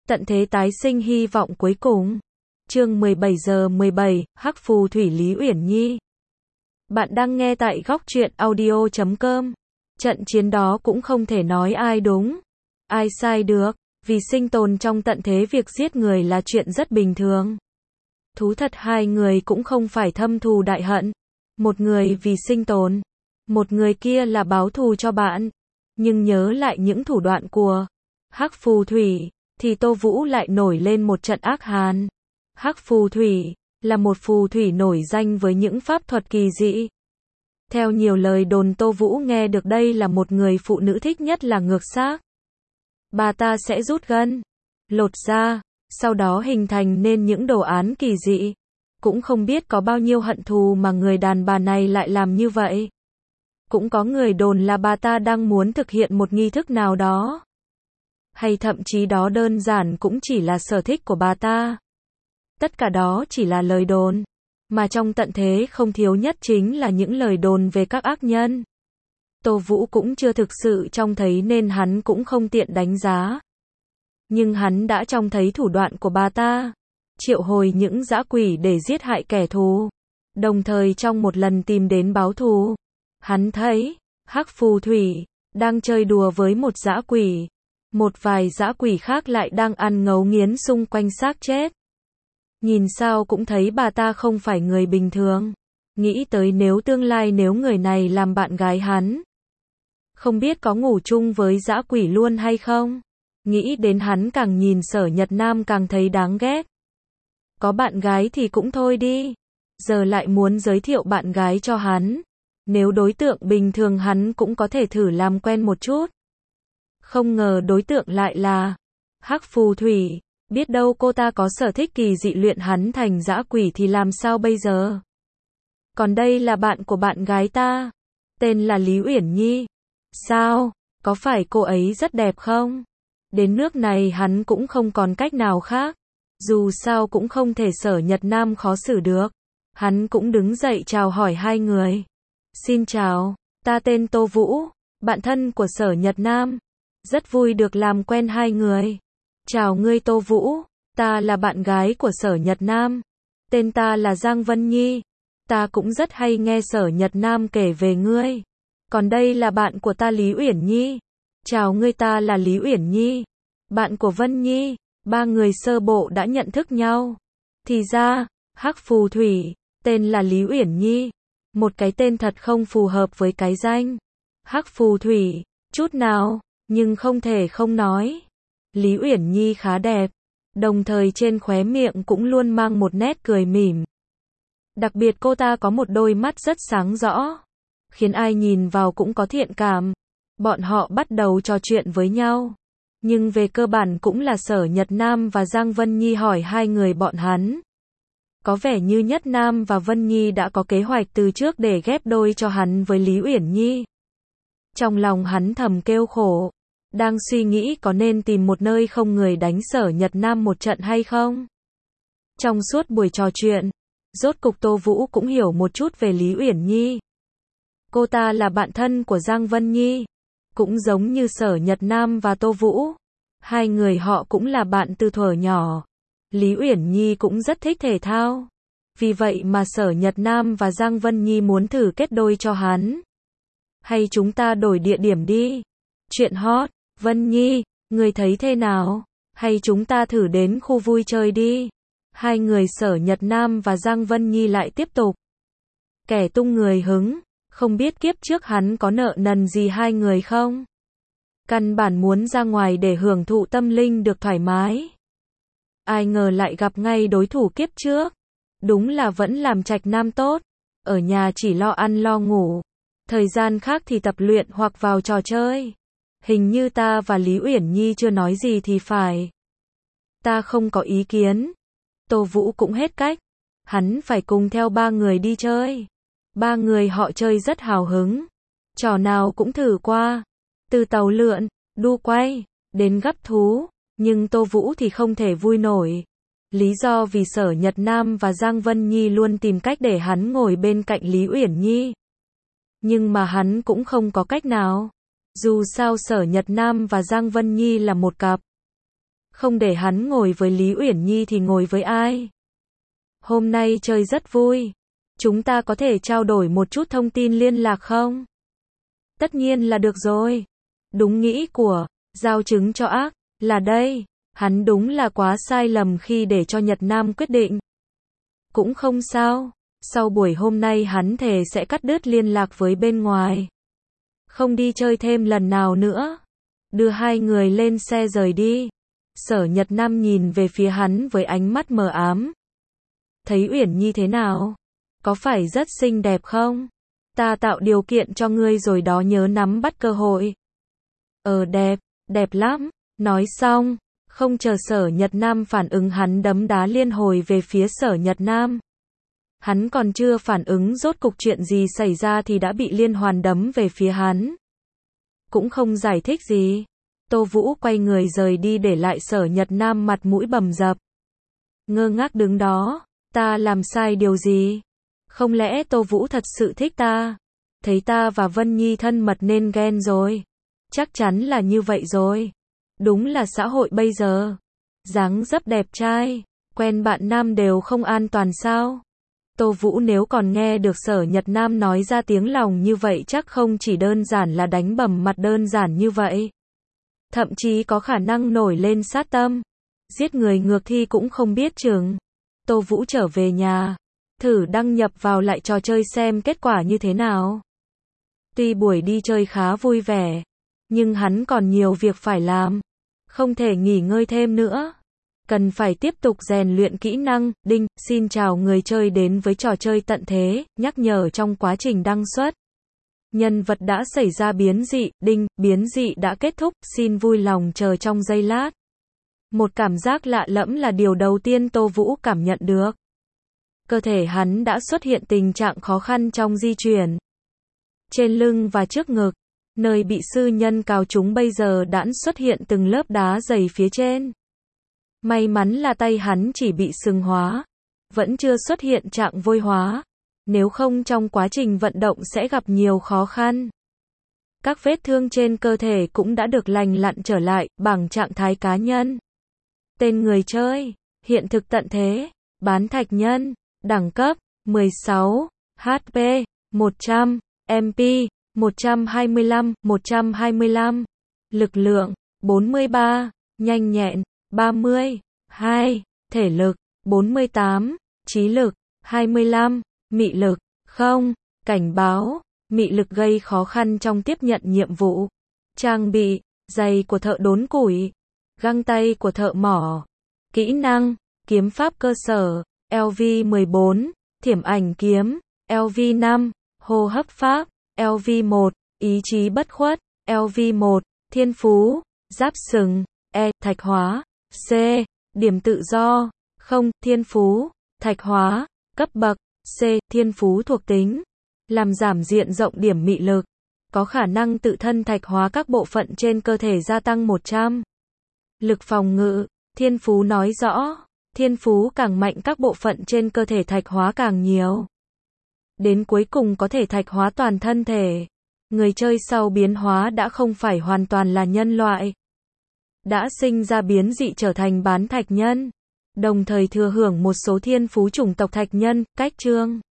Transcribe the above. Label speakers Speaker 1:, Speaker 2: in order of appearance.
Speaker 1: Tận thế tái sinh hy vọng cuối cùng. Chương 17 giờ 17, Hắc phù thủy Lý Uyển Nhi. Bạn đang nghe tại góc truyện audio.com. Trận chiến đó cũng không thể nói ai đúng, ai sai được, vì sinh tồn trong tận thế việc giết người là chuyện rất bình thường. Thú thật hai người cũng không phải thâm thù đại hận. Một người vì sinh tồn, một người kia là báo thù cho bạn. Nhưng nhớ lại những thủ đoạn của Hắc phù thủy, thì Tô Vũ lại nổi lên một trận ác hàn. Hắc phù thủy là một phù thủy nổi danh với những pháp thuật kỳ dị. Theo nhiều lời đồn Tô Vũ nghe được đây là một người phụ nữ thích nhất là ngược xác. Bà ta sẽ rút gân, lột da, sau đó hình thành nên những đồ án kỳ dị. Cũng không biết có bao nhiêu hận thù mà người đàn bà này lại làm như vậy. Cũng có người đồn là bà ta đang muốn thực hiện một nghi thức nào đó. Hay thậm chí đó đơn giản cũng chỉ là sở thích của bà ta. Tất cả đó chỉ là lời đồn, mà trong tận thế không thiếu nhất chính là những lời đồn về các ác nhân. Tô Vũ cũng chưa thực sự trông thấy nên hắn cũng không tiện đánh giá. Nhưng hắn đã trông thấy thủ đoạn của bà ta, triệu hồi những dã quỷ để giết hại kẻ thù, đồng thời trong một lần tìm đến báo thù. Hắn thấy Hắc phù thủy đang chơi đùa với một dã quỷ, một vài dã quỷ khác lại đang ăn ngấu nghiến xung quanh xác chết. Nhìn sao cũng thấy bà ta không phải người bình thường. Nghĩ tới nếu tương lai nếu người này làm bạn gái hắn, không biết có ngủ chung với dã quỷ luôn hay không. Nghĩ đến hắn càng nhìn Sở Nhật Nam càng thấy đáng ghét. Có bạn gái thì cũng thôi đi, giờ lại muốn giới thiệu bạn gái cho hắn. Nếu đối tượng bình thường hắn cũng có thể thử làm quen một chút. Không ngờ đối tượng lại là Hắc phù thủy. Biết đâu cô ta có sở thích kỳ dị luyện hắn thành dã quỷ thì làm sao bây giờ? Còn đây là bạn của bạn gái ta, tên là Lý Uyển Nhi. Sao? Có phải cô ấy rất đẹp không? Đến nước này hắn cũng không còn cách nào khác. Dù sao cũng không thể Sở Nhật Nam khó xử được. Hắn cũng đứng dậy chào hỏi hai người. Xin chào, ta tên Tô Vũ, bạn thân của Sở Nhật Nam. Rất vui được làm quen hai người. Chào ngươi Tô Vũ, ta là bạn gái của Sở Nhật Nam. Tên ta là Giang Vân Nhi. Ta cũng rất hay nghe Sở Nhật Nam kể về ngươi. Còn đây là bạn của ta Lý Uyển Nhi. Chào ngươi, ta là Lý Uyển Nhi, bạn của Vân Nhi. Ba người sơ bộ đã nhận thức nhau. Thì ra, Hắc phù thủy, tên là Lý Uyển Nhi. Một cái tên thật không phù hợp với cái danh Hắc phù thủy, chút nào, nhưng không thể không nói. Lý Uyển Nhi khá đẹp, đồng thời trên khóe miệng cũng luôn mang một nét cười mỉm. Đặc biệt cô ta có một đôi mắt rất sáng rõ, khiến ai nhìn vào cũng có thiện cảm. Bọn họ bắt đầu trò chuyện với nhau, nhưng về cơ bản cũng là Sở Nhật Nam và Giang Vân Nhi hỏi hai người bọn hắn. Có vẻ như Nhất Nam và Vân Nhi đã có kế hoạch từ trước để ghép đôi cho hắn với Lý Uyển Nhi. Trong lòng hắn thầm kêu khổ, đang suy nghĩ có nên tìm một nơi không người đánh Sở Nhật Nam một trận hay không. Trong suốt buổi trò chuyện, rốt cục Tô Vũ cũng hiểu một chút về Lý Uyển Nhi. Cô ta là bạn thân của Giang Vân Nhi, cũng giống như Sở Nhật Nam và Tô Vũ. Hai người họ cũng là bạn từ thuở nhỏ. Lý Uyển Nhi cũng rất thích thể thao. Vì vậy mà Sở Nhật Nam và Giang Vân Nhi muốn thử kết đôi cho hắn. Hay chúng ta đổi địa điểm đi? Chuyện hot, Vân Nhi, người thấy thế nào? Hay chúng ta thử đến khu vui chơi đi? Hai người Sở Nhật Nam và Giang Vân Nhi lại tiếp tục kẻ tung người hứng. Không biết kiếp trước hắn có nợ nần gì hai người không? Căn bản muốn ra ngoài để hưởng thụ tâm linh được thoải mái. Ai ngờ lại gặp ngay đối thủ kiếp trước. Đúng là vẫn làm trạch nam tốt. Ở nhà chỉ lo ăn lo ngủ. Thời gian khác thì tập luyện hoặc vào trò chơi. Hình như ta và Lý Uyển Nhi chưa nói gì thì phải. Ta không có ý kiến. Tô Vũ cũng hết cách. Hắn phải cùng theo ba người đi chơi. Ba người họ chơi rất hào hứng. Trò nào cũng thử qua. Từ tàu lượn, đu quay, đến gắp thú. Nhưng Tô Vũ thì không thể vui nổi. Lý do vì Sở Nhật Nam và Giang Vân Nhi luôn tìm cách để hắn ngồi bên cạnh Lý Uyển Nhi. Nhưng mà hắn cũng không có cách nào. Dù sao Sở Nhật Nam và Giang Vân Nhi là một cặp. Không để hắn ngồi với Lý Uyển Nhi thì ngồi với ai? Hôm nay chơi rất vui. Chúng ta có thể trao đổi một chút thông tin liên lạc không? Tất nhiên là được rồi. Đúng nghĩ của, giao chứng cho ác, là đây. Hắn đúng là quá sai lầm khi để cho Nhật Nam quyết định. Cũng không sao. Sau buổi hôm nay hắn thề sẽ cắt đứt liên lạc với bên ngoài. Không đi chơi thêm lần nào nữa. Đưa hai người lên xe rời đi. Sở Nhật Nam nhìn về phía hắn với ánh mắt mờ ám. Thấy Uyển Nhi thế nào? Có phải rất xinh đẹp không? Ta tạo điều kiện cho ngươi rồi đó, nhớ nắm bắt cơ hội. Đẹp, đẹp lắm. Nói xong, không chờ Sở Nhật Nam phản ứng hắn đấm đá liên hồi về phía Sở Nhật Nam. Hắn còn chưa phản ứng rốt cục chuyện gì xảy ra thì đã bị liên hoàn đấm về phía hắn. Cũng không giải thích gì. Tô Vũ quay người rời đi để lại Sở Nhật Nam mặt mũi bầm dập. Ngơ ngác đứng đó, ta làm sai điều gì? Không lẽ Tô Vũ thật sự thích ta? Thấy ta và Vân Nhi thân mật nên ghen rồi. Chắc chắn là như vậy rồi. Đúng là xã hội bây giờ. Dáng dấp đẹp trai, quen bạn nam đều không an toàn sao? Tô Vũ nếu còn nghe được Sở Nhật Nam nói ra tiếng lòng như vậy chắc không chỉ đơn giản là đánh bầm mặt đơn giản như vậy. Thậm chí có khả năng nổi lên sát tâm. Giết người ngược thi cũng không biết chừng. Tô Vũ trở về nhà. Thử đăng nhập vào lại trò chơi xem kết quả như thế nào. Tuy buổi đi chơi khá vui vẻ. Nhưng hắn còn nhiều việc phải làm. Không thể nghỉ ngơi thêm nữa. Cần phải tiếp tục rèn luyện kỹ năng. Đinh, xin chào người chơi đến với trò chơi tận thế, nhắc nhở trong quá trình đăng xuất. Nhân vật đã xảy ra biến dị, đinh, biến dị đã kết thúc, xin vui lòng chờ trong giây lát. Một cảm giác lạ lẫm là điều đầu tiên Tô Vũ cảm nhận được. Cơ thể hắn đã xuất hiện tình trạng khó khăn trong di chuyển. Trên lưng và trước ngực, nơi bị sư nhân cào trúng bây giờ đã xuất hiện từng lớp đá dày phía trên. May mắn là tay hắn chỉ bị sưng hóa, vẫn chưa xuất hiện trạng vôi hóa. Nếu không trong quá trình vận động sẽ gặp nhiều khó khăn. Các vết thương trên cơ thể cũng đã được lành lặn trở lại, bằng trạng thái cá nhân. Tên người chơi, hiện thực tận thế, bán thạch nhân, đẳng cấp, 16, HP, 100, MP, 125, lực lượng, 43, nhanh nhẹn, 30, 2, thể lực, 48, trí lực, 25, mị lực, không, cảnh báo, mị lực gây khó khăn trong tiếp nhận nhiệm vụ. Trang bị, giày của thợ đốn củi, găng tay của thợ mỏ. Kỹ năng, kiếm pháp cơ sở, LV14, thiểm ảnh kiếm, LV5, hô hấp pháp, LV1, ý chí bất khuất, LV1, thiên phú, giáp sừng, E, thạch hóa, C, điểm tự do, không, thiên phú, thạch hóa, cấp bậc, C, thiên phú thuộc tính, làm giảm diện rộng điểm mị lực, có khả năng tự thân thạch hóa các bộ phận trên cơ thể gia tăng 100. Lực phòng ngự, thiên phú nói rõ, thiên phú càng mạnh các bộ phận trên cơ thể thạch hóa càng nhiều. Đến cuối cùng có thể thạch hóa toàn thân thể. Người chơi sau biến hóa đã không phải hoàn toàn là nhân loại. Đã sinh ra biến dị trở thành bán thạch nhân. Đồng thời thừa hưởng một số thiên phú chủng tộc thạch nhân, cách chương.